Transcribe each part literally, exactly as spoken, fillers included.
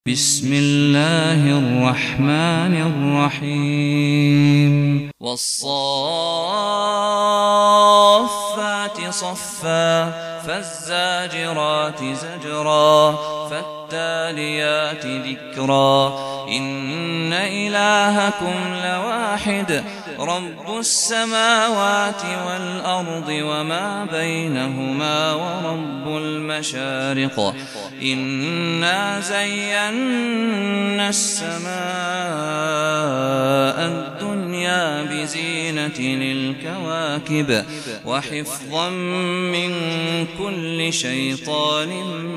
بسم الله الرحمن الرحيم والصافات صفا فالزاجرات زجرا فالتاليات ذكرا إن إلهكم لواحد رب السماوات والأرض وما بينهما ورب المشارق إنا زينا السماء الدنيا بزينة للكواكب وحفظا من كل شيطان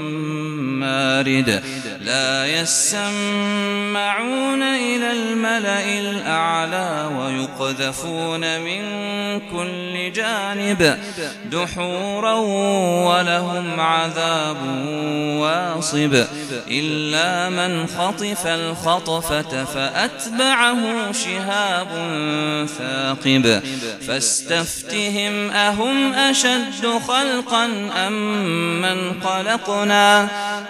مارد لا يسمعون إلى الملأ الأعلى ويقذفون من كل جانب دحورا ولهم عذاب واصب إلا من خطف الخطفة فأتبعه شهاب ثاقب فاستفتهم أهم أشد خلقا أم من خلقنا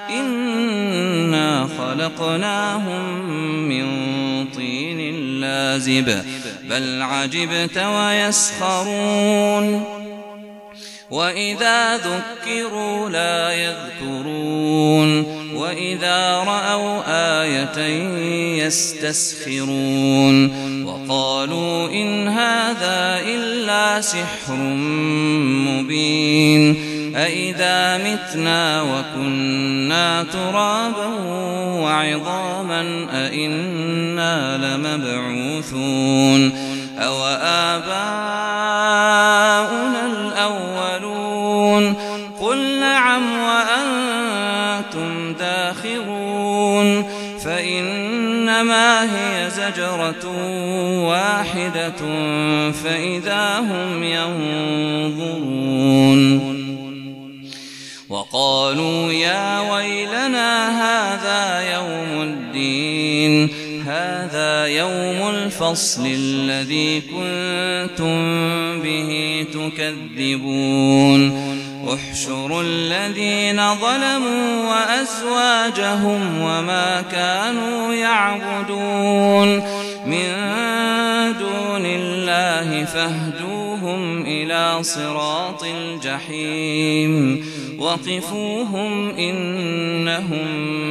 إنا خلقناهم من طين لازب بل عجبت ويسخرون وإذا ذكروا لا يذكرون وإذا رأوا آية يستسخرون وقالوا إن هذا إلا سحر مبين أإذا متنا وكنا ترابا وعظاما أإنا لمبعوثون أو آباؤنا الأولون قل نعم وأنتم داخرون فإنما هي زجرة واحدة فإذا هم ينظرون وقالوا يا ويلنا هذا يوم الدين هذا يوم الفصل الذي كنتم به تكذبون احشروا الذين ظلموا وأزواجهم وما كانوا يعبدون من دون الله فاهدوهم إلى صراط الجحيم وقفوهم إنهم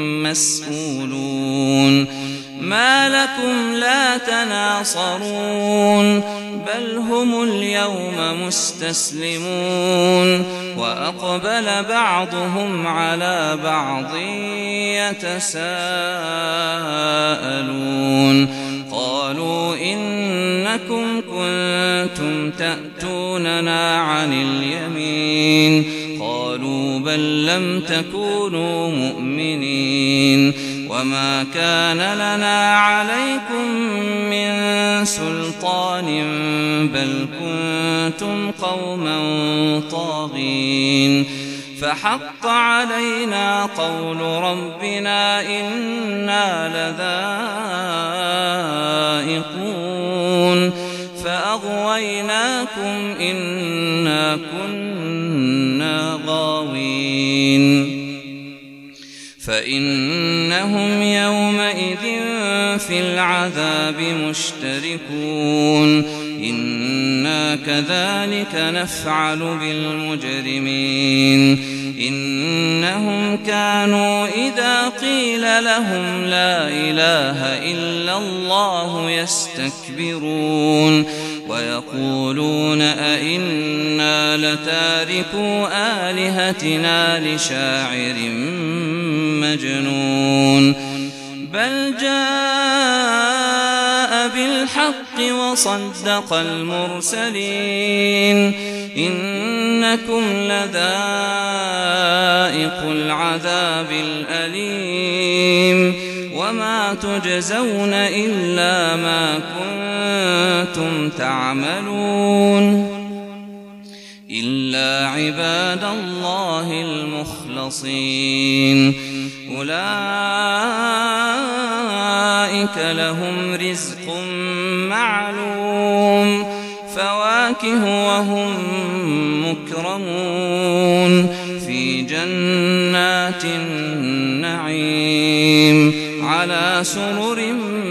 مسؤولون ما لكم لا تناصرون بل هم اليوم مستسلمون وأقبل بعضهم على بعض يتساءلون قالوا إنكم كنتم تأتوننا عن اليمين قالوا بل لم تكونوا مؤمنين وما كان لنا عليكم من سلطان بل كنتم قوما طاغين فحق علينا قول ربنا إنا لذائقون فأغويناكم إنا كنا غاوين فإنهم يومئذ في العذاب مشتركون إنا كذلك نفعل بالمجرمين إنهم كانوا إذا قيل لهم لا إله إلا الله يستكبرون ويقولون أئنا لتاركو آلهتنا لشاعر مجنون بل جاء بالحق وصدق المرسلين إنكم لذائق العذاب الأليم وما تجزون إلا ما كنتم تعملون إلا عباد الله المخلصين أولئك لهم رزق معلوم فواكه وهم مكرمون في جنات النعيم على سرر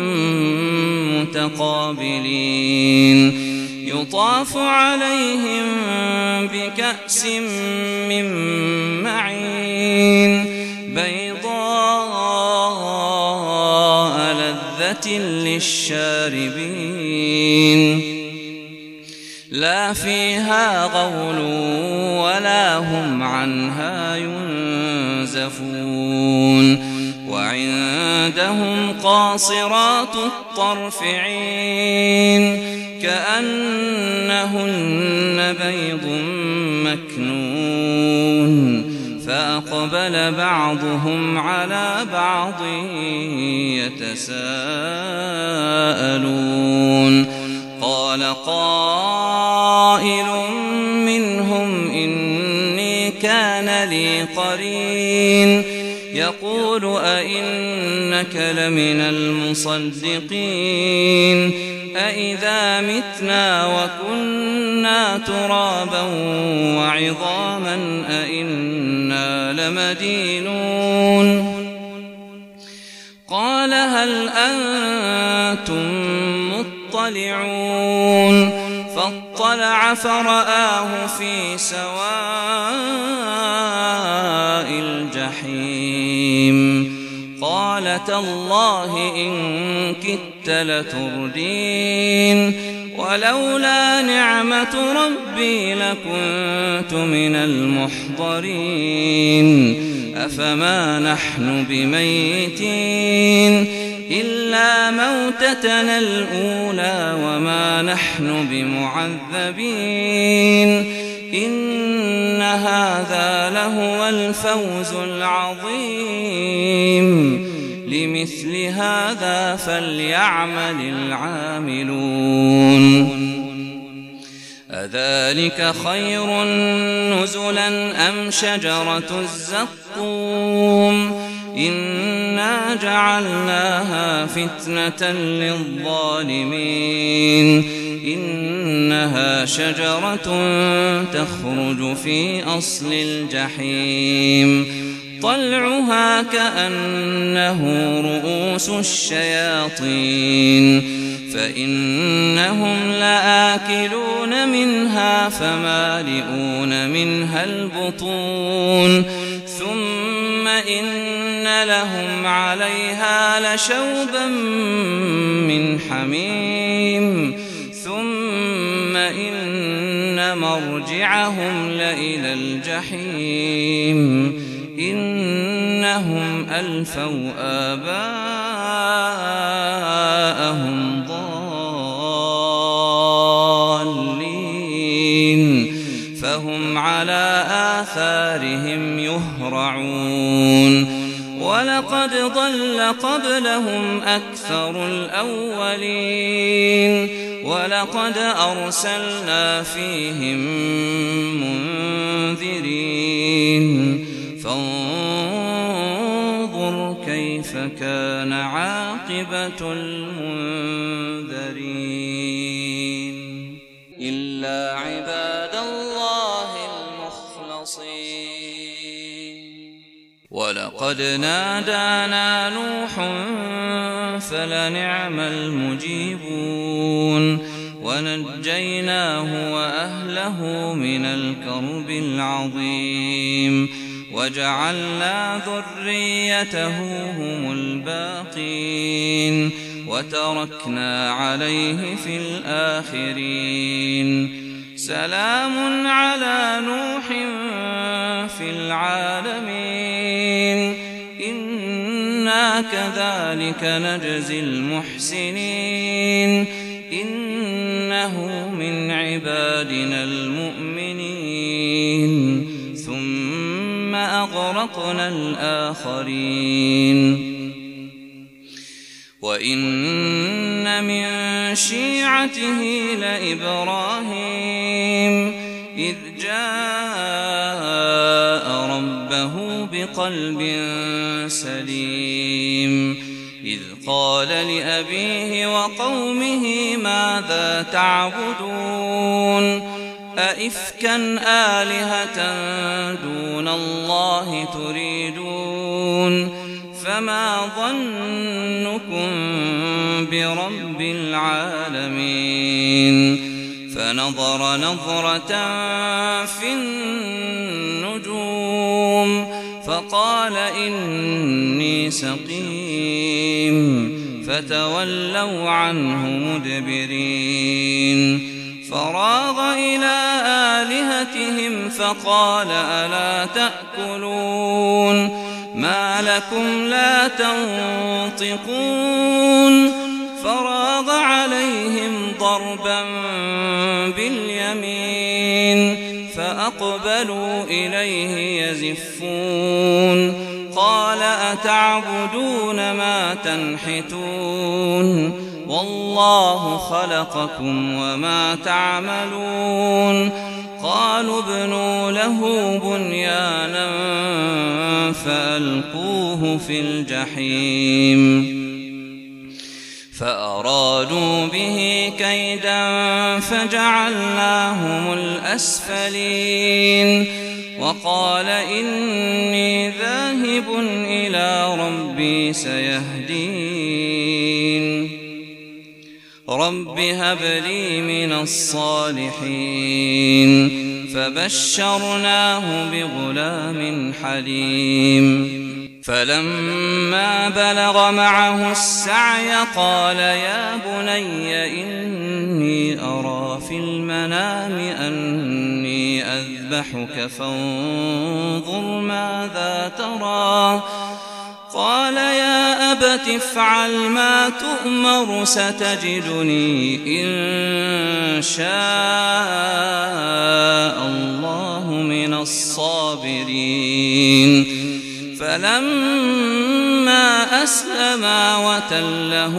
متقابلين يطاف عليهم بكأس من معين بيضاء لذة للشاربين لا فيها غول ولا هم عنها ينزفون وعندهم قاصرات الطرف عين كأنهن بيض مكنون فأقبل بعضهم على بعض يتساءلون قال قائل منهم إني كان لي قرين يقول أئنك لمن المصدقين أئذا متنا وكنا ترابا وعظاما أئنا لمدينون قال هل أنتم مطلعون فاطلع فرآه في سواء الجحيم قال تالله إن كدت لتردين ولولا نعمة ربي لكنت من المحضرين أفما نحن بميتين إلا موتتنا الأولى وما نحن بمعذبين إن هذا لهو الفوز العظيم لمثل هذا فليعمل العاملون أذلك خير نزلا أم شجرة الزقوم إنا جعلناها فتنة للظالمين إنها شجرة تخرج في أصل الجحيم طلعها كأنه رؤوس الشياطين فإنهم لآكلون منها فمالئون منها البطون ثم إن لهم عليها لشوبا من حميم ثم إن مرجعهم لإلى الجحيم إنهم ألفوا آباءهم ضالين فهم على آثارهم يهرعون ولقد ضل قبلهم أكثر الأولين ولقد أرسلنا فيهم منذرين فانظر كيف كان عاقبة المنذرين إلا عباد الله المخلصين ولقد نادانا نوح فلنعم المجيبون ونجيناه وأهله من الكرب العظيم وجعلنا ذريته هم الباقين وتركنا عليه في الآخرين سلام على نوح في العالمين إنا كذلك نجزي المحسنين إنه من عبادنا المؤمنين ثم أغرقنا الآخرين وإن من شيعته لإبراهيم إذ جاء ربه بقلب سليم إذ قال لأبيه وقومه ماذا تعبدون أئفكا آلهة دون الله تريدون فما ظنكم برب العالمين فنظر نظرة في النجوم فقال إني سقيم فتولوا عنه مدبرين فراغ إلى آلهتهم فقال ألا تأكلون ما لكم لا تنطقون فراغ عليهم ضربا باليمين فأقبلوا إليه يزفون قال أتعبدون ما تنحتون والله خلقكم وما تعملون قالوا ابنوا له بنيانا فألقوه في الجحيم فأرادوا به كيدا فجعلناهم الأسفلين وقال إني ذاهب إلى ربي سيهدين رب هب لي من الصالحين فبشرناه بغلام حليم فلما بلغ معه السعي قال يا بني إني أرى في المنام أني أذبحك فانظر ماذا ترى قال يا أبت افعل ما تؤمر ستجدني إن شاء الله من الصابرين فلما أسلما وتله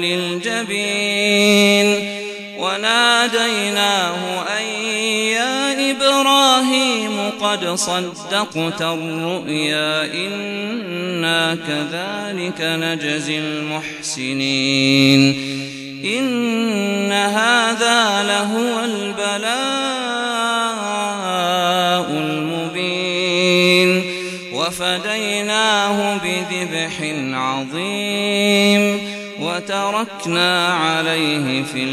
للجبين وناديناه أن يا إبراهيم قد صدقت الرؤيا إنا كذلك نجزي المحسنين إن هذا لهو البلاء المبين وفديناه بذبح عظيم وتركنا عليه في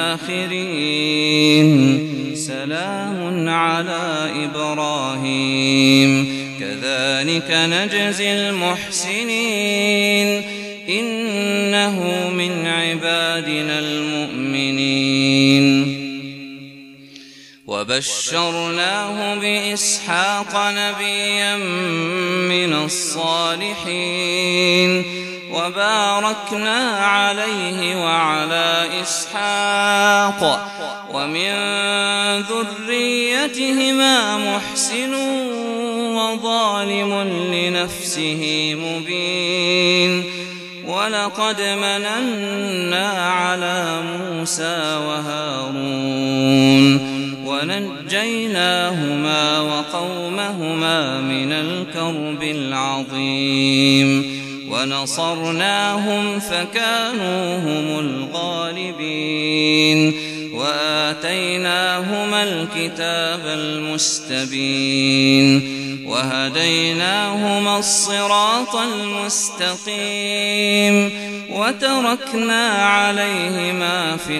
الآخرين سلام على إبراهيم كذلك نجزي المحسنين إنه من عبادنا المؤمنين وبشرناه بإسحاق نبيا من الصالحين وباركنا عليه وعلى إسحاق ومن ذريتهما محسن وظالم لنفسه مبين ولقد مننا على موسى وهارون ونجيناهما وقومهما من الكرب العظيم ونصرناهم فكانوا هم الغالبين وآتيناهما الكتاب المستبين وهديناهما الصراط المستقيم وتركنا عليهما في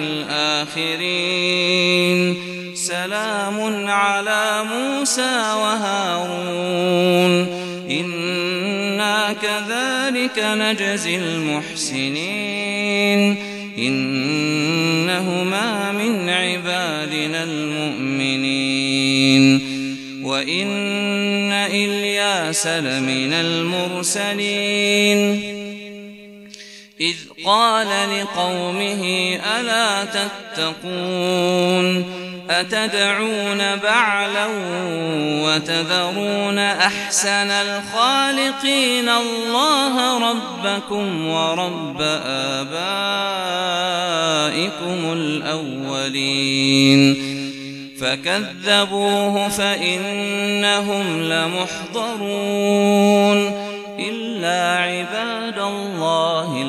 الآخرين سلام على موسى وهارون إنا كذلك نجزي المحسنين إنهما من عبادنا المؤمنين وإن إلياس لمن المرسلين إذ قال لقومه ألا تتقون أتدعون بعلا وتذرون أحسن الخالقين الله ربكم ورب آبائكم الأولين فكذبوه فإنهم لمحضرون إلا عباد الله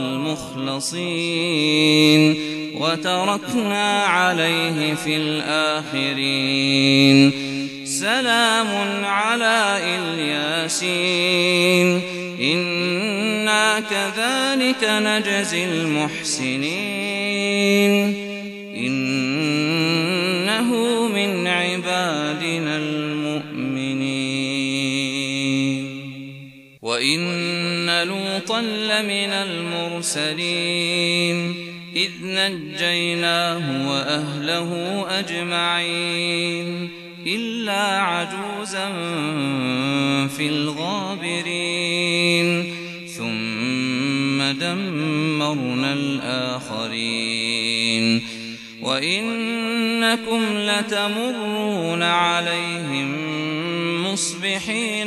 المخلصين وتركنا عليه في الآخرين سلام على الياسين إنا كذلك نجزي المحسنين إنه من عبادنا المؤمنين وإن لوطا لمن المرسلين إذ نجيناه وأهله أجمعين إلا عجوزا في الغابرين ثم دمرنا الآخرين وإنكم لتمرون عليهم مصبحين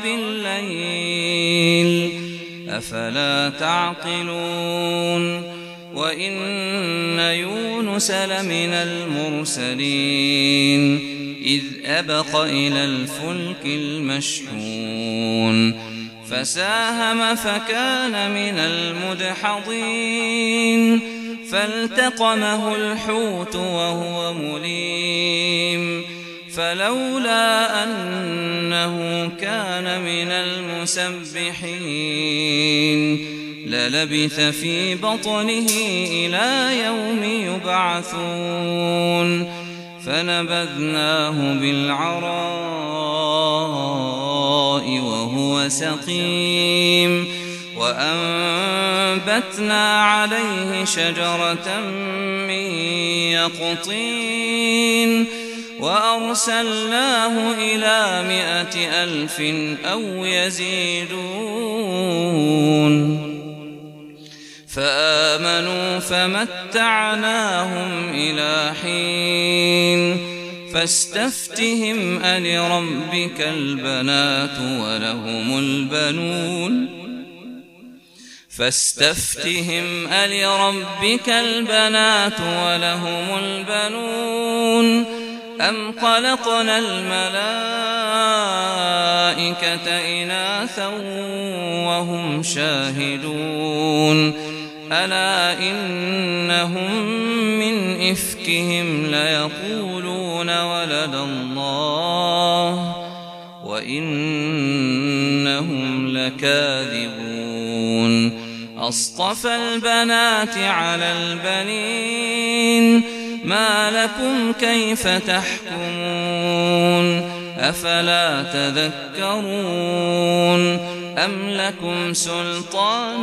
وبالليل أفلا تعقلون وإن يونس لمن المرسلين إذ أبق إلى الفلك المشحون فساهم فكان من المدحضين فالتقمه الحوت وهو مليم فلولا أنه كان من المسبحين للبث في بطنه إلى يوم يبعثون فنبذناه بالعراء وهو سقيم وأنبتنا عليه شجرة من يقطين وأرسلناه إلى مائة ألف أو يزيدون فآمنوا فمتعناهم إلى حين فاستفتهم ألربك البنات ولهم البنون فاستفتهم ألربك البنات ولهم البنون أم خلقنا الملائكة إناثا وهم شاهدون ألا إنهم من إفكهم ليقولون ولد الله وإنهم لكاذبون أصطفى البنات على البنين ما لكم كيف تحكمون أفلا تذكرون أم لكم سلطان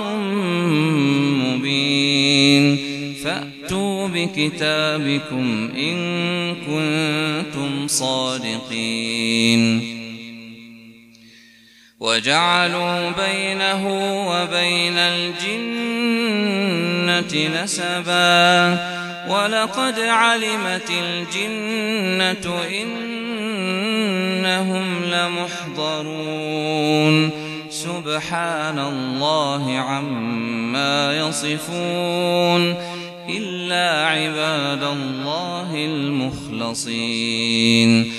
مبين فأتوا بكتابكم إن كنتم صادقين وجعلوا بينه وبين الجنة نسبا ولقد علمت الجنة إنهم لمحضرون سبحان الله عما يصفون إلا عباد الله المخلصين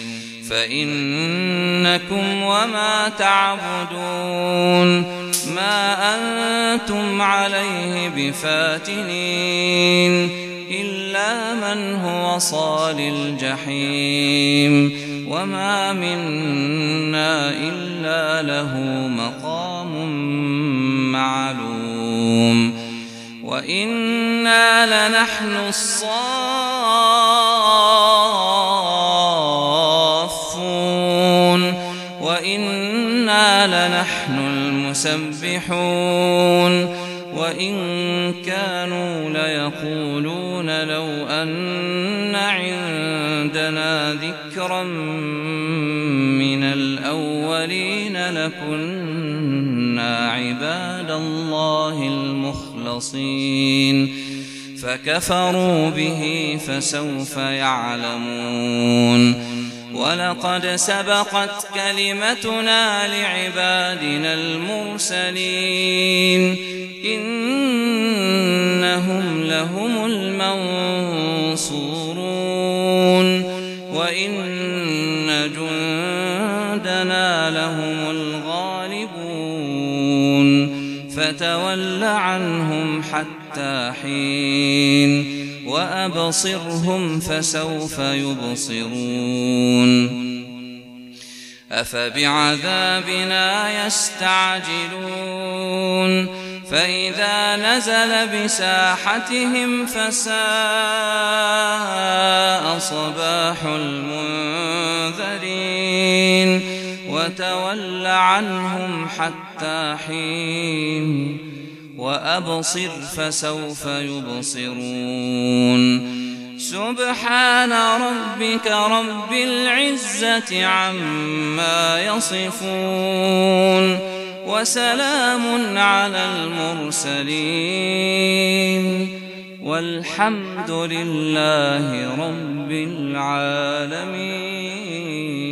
فإنكم وما تعبدون ما أنتم عليه بفاتنين إلا من هو صال الجحيم وما منا إلا له مقام معلوم وإنا لنحن الصافون وإنا لنحن المسبحون وإن كانوا ليقولون لو أن عندنا ذكرا من الأولين لكنا عباد الله المخلصين فكفروا به فسوف يعلمون ولقد سبقت كلمتنا لعبادنا المرسلين إنهم لهم المنصورون وإن جندنا لهم الغالبون فتول عنهم حتى حين وأبصرهم فسوف يبصرون أفبعذابنا يستعجلون فإذا نزل بساحتهم فساء صباح المنذرين وتول عنهم حتى حين وأبصر فسوف يبصرون سبحان ربك رب العزة عما يصفون وسلام على المرسلين والحمد لله رب العالمين.